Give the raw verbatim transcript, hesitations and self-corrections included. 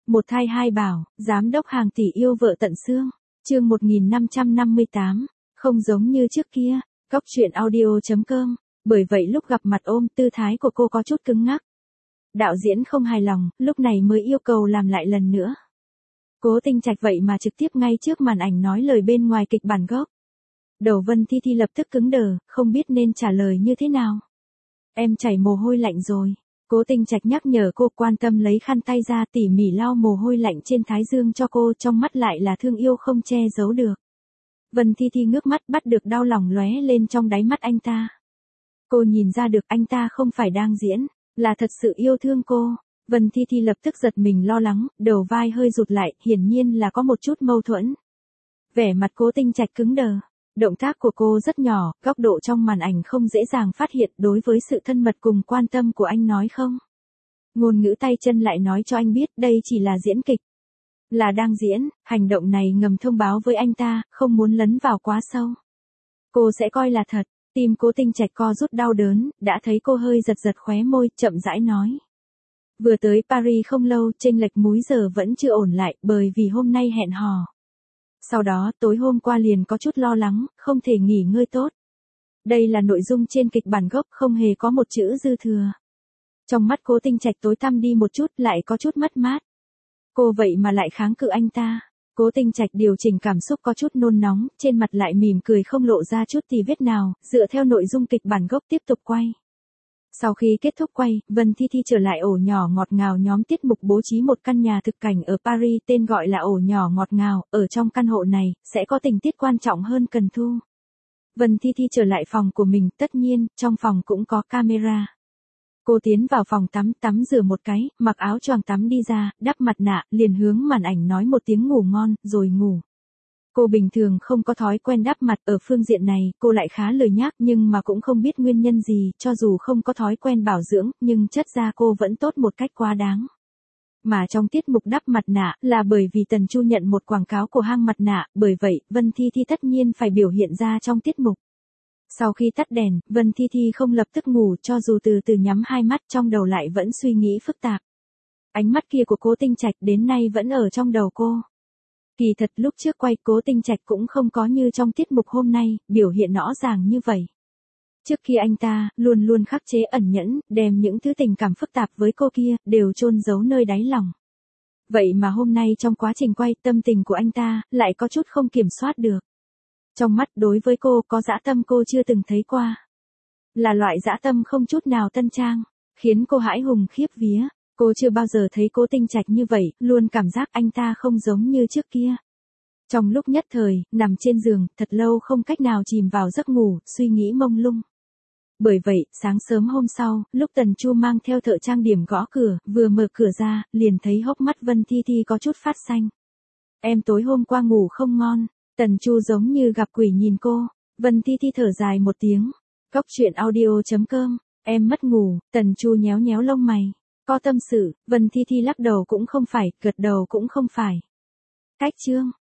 Một thai hai bảo, giám đốc hàng tỷ yêu vợ tận xương. Chương một nghìn năm trăm năm mươi tám, không giống như trước kia. Cóc truyện audio chấm com. Bởi vậy lúc gặp mặt ôm, tư thái của cô có chút cứng ngắc. Đạo diễn không hài lòng, lúc này mới yêu cầu làm lại lần nữa. Cố Tinh Trạch vậy mà trực tiếp ngay trước màn ảnh nói lời bên ngoài kịch bản gốc. Đầu Vân Thi Thi lập tức cứng đờ, không biết nên trả lời như thế nào. Em chảy mồ hôi lạnh rồi. Cố Tinh Trạch nhắc nhở cô, quan tâm lấy khăn tay ra tỉ mỉ lau mồ hôi lạnh trên thái dương cho cô, trong mắt lại là thương yêu không che giấu được. Vân Thi Thi ngước mắt, bắt được đau lòng lóe lên trong đáy mắt anh ta. Cô nhìn ra được anh ta không phải đang diễn, là thật sự yêu thương cô. Vân Thi Thi lập tức giật mình lo lắng, đầu vai hơi rụt lại, hiển nhiên là có một chút mâu thuẫn. Vẻ mặt Cố Tinh Trạch cứng đờ. Động tác của cô rất nhỏ, góc độ trong màn ảnh không dễ dàng phát hiện. Đối với sự thân mật cùng quan tâm của anh nói không. Ngôn ngữ tay chân lại nói cho anh biết đây chỉ là diễn kịch. Là đang diễn, hành động này ngầm thông báo với anh ta, không muốn lấn vào quá sâu. Cô sẽ coi là thật. Tim Cố Tinh Trạch co rút đau đớn, đã thấy cô hơi giật giật khóe môi, chậm rãi nói. Vừa tới Paris không lâu, chênh lệch múi giờ vẫn chưa ổn lại, bởi vì hôm nay hẹn hò. Sau đó, tối hôm qua liền có chút lo lắng, không thể nghỉ ngơi tốt. Đây là nội dung trên kịch bản gốc, không hề có một chữ dư thừa. Trong mắt Cố Tinh Trạch tối tăm đi một chút, lại có chút mất mát. Cô vậy mà lại kháng cự anh ta. Cố Tinh Trạch điều chỉnh cảm xúc có chút nôn nóng, trên mặt lại mỉm cười không lộ ra chút tì vết nào, dựa theo nội dung kịch bản gốc tiếp tục quay. Sau khi kết thúc quay, Vân Thi Thi trở lại ổ nhỏ ngọt ngào. Nhóm tiết mục bố trí một căn nhà thực cảnh ở Paris tên gọi là ổ nhỏ ngọt ngào. Ở trong căn hộ này, sẽ có tình tiết quan trọng hơn cần thu. Vân Thi Thi trở lại phòng của mình, tất nhiên, trong phòng cũng có camera. Cô tiến vào phòng tắm, tắm rửa một cái, mặc áo choàng tắm đi ra, đắp mặt nạ, liền hướng màn ảnh nói một tiếng ngủ ngon, rồi ngủ. Cô bình thường không có thói quen đắp mặt, ở phương diện này, cô lại khá lười nhác, nhưng mà cũng không biết nguyên nhân gì, cho dù không có thói quen bảo dưỡng, nhưng chất da cô vẫn tốt một cách quá đáng. Mà trong tiết mục đắp mặt nạ, là bởi vì Tần Chu nhận một quảng cáo của hang mặt nạ, bởi vậy, Vân Thi Thi tất nhiên phải biểu hiện ra trong tiết mục. Sau khi tắt đèn, Vân Thi Thi không lập tức ngủ, cho dù từ từ nhắm hai mắt, trong đầu lại vẫn suy nghĩ phức tạp. Ánh mắt kia của Cố Tinh Trạch đến nay vẫn ở trong đầu cô. Kỳ thật lúc trước quay, Cố Tinh Trạch cũng không có như trong tiết mục hôm nay, biểu hiện rõ ràng như vậy. Trước khi anh ta, luôn luôn khắc chế ẩn nhẫn, đem những thứ tình cảm phức tạp với cô kia, đều chôn giấu nơi đáy lòng. Vậy mà hôm nay trong quá trình quay, tâm tình của anh ta, lại có chút không kiểm soát được. Trong mắt đối với cô có dã tâm cô chưa từng thấy qua. Là loại dã tâm không chút nào tân trang, khiến cô hãi hùng khiếp vía. Cô chưa bao giờ thấy Cố Tinh Trạch như vậy, luôn cảm giác anh ta không giống như trước kia. Trong lúc nhất thời, nằm trên giường, thật lâu không cách nào chìm vào giấc ngủ, suy nghĩ mông lung. Bởi vậy, sáng sớm hôm sau, lúc Tần Chu mang theo thợ trang điểm gõ cửa, vừa mở cửa ra, liền thấy hốc mắt Vân Thi Thi có chút phát xanh. Em tối hôm qua ngủ không ngon. Tần Chu giống như gặp quỷ nhìn cô. Vân Thi Thi thở dài một tiếng. Cóc truyện audio chấm com. Em mất ngủ. Tần Chu nhéo nhéo lông mày. Có tâm sự. Vân Thi Thi lắc đầu cũng không phải, gật đầu cũng không phải. Cách chương.